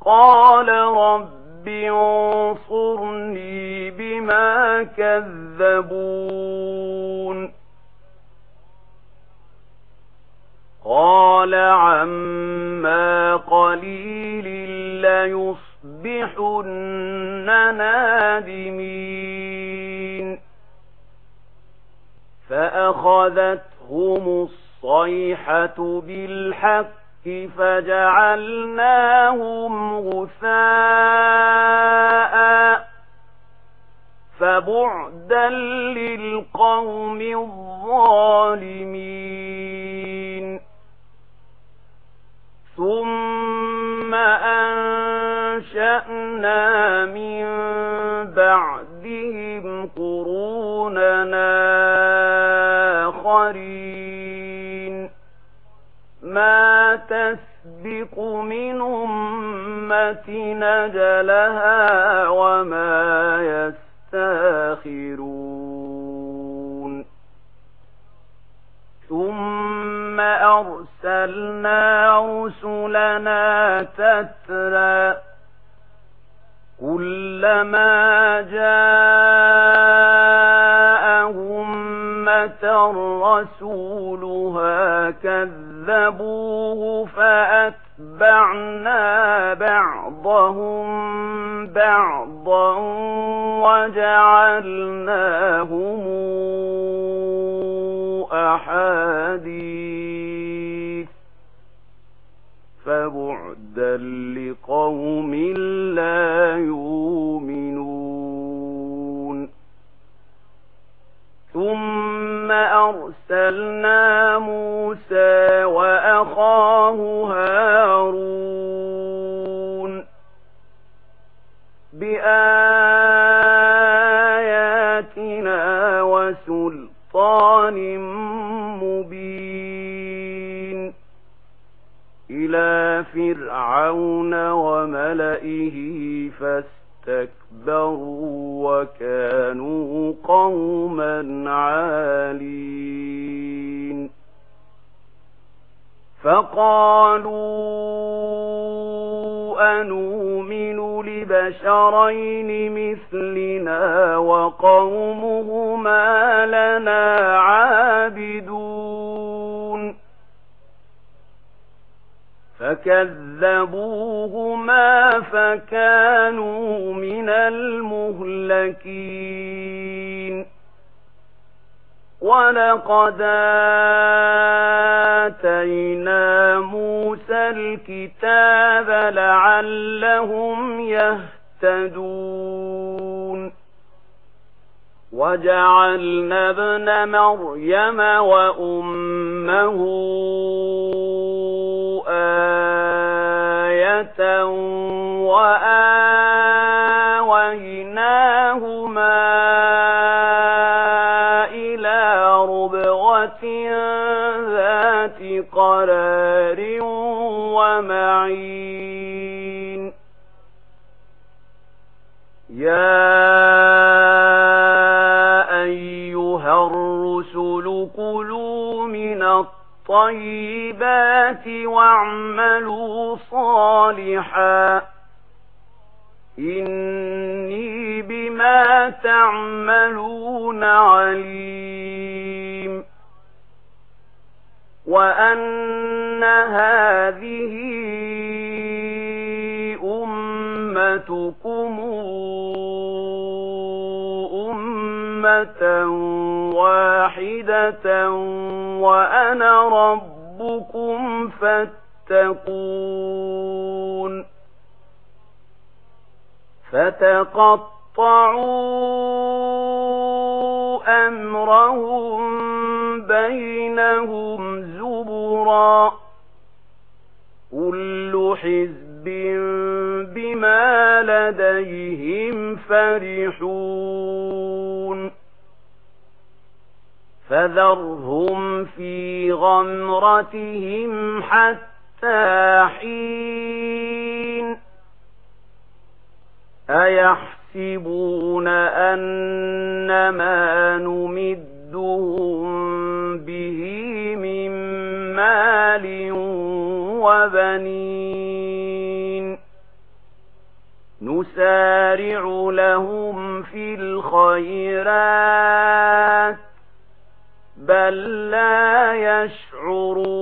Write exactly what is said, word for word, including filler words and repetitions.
قال رب انصرني بما كذبون قال عما قليل ليصبحن نادمين فأخذتهم الصيحة بالحق فجعلناهم غثاء فبعدا للقوم الظالمين ثم أنشأنا من بعدهم قروننا آخرين ما تسبق من أمة أجلها وما يستاخرون ثم أرسلنا رسلنا تترى كلما جاء أمة رسولها كذبوه فأتبعنا بعضهم بعضا وجعلناهم أحاديث فبعدا لقوم لا يؤمنون ثم أرسلنا موسى وأخاه هارون بآياتنا وسلطان مبين إلى فرعون وملئه فاستكبروا وكانوا قوما عالين فقالوا أنؤمن لبشرين مثلنا وقومهما لنا عابدون فكذبوهما فكانوا من المهلكين ولقد آتينا موسى الكتاب لعلهم يهتدون وجعلنا ابن مريم وأمه آية وآويناهما إلى ربوة ذات قرار ومعين يا أيها الرسل كلوا من الطيبات واعملوا صالحا إني بما تعملون عليم وأن هذه أمتكم أمة واحدة وأنا ربكم فاتقون فتقطعوا أمرهم بينهم زبرا كل حزب بما لديهم فرحون فذرهم في غمرتهم حتى حين أيحسبون أنما نمدهم به من مال وبنين نسارع لهم في الخيرات بل لا يشعرون